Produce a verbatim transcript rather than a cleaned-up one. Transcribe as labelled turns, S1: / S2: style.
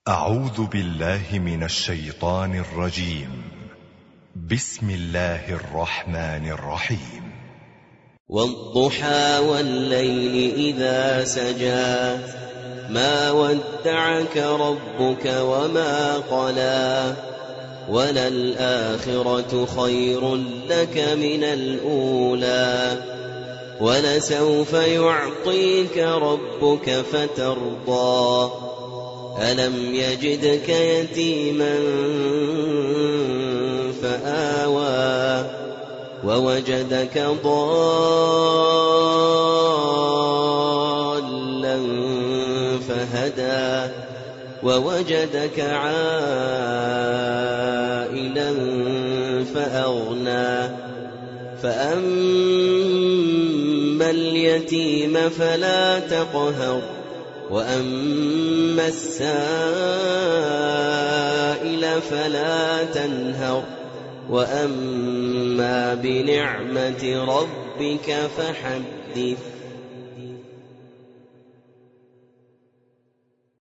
S1: أعوذ بالله من الشيطان الرجيم. بسم الله الرحمن الرحيم.
S2: والضحى والليل إذا سجى ما ودعك ربك وما قلى وللآخرة خير لك من الأولى ولسوف يعطيك ربك فترضى ألم يجدك يتيما فآوى ووجدك ضالا فهدى ووجدك عائلا فأغنى فأما اليتيم فلا تقهر وأما السائل فلا تنهر وأما بنعمة ربك فحدث.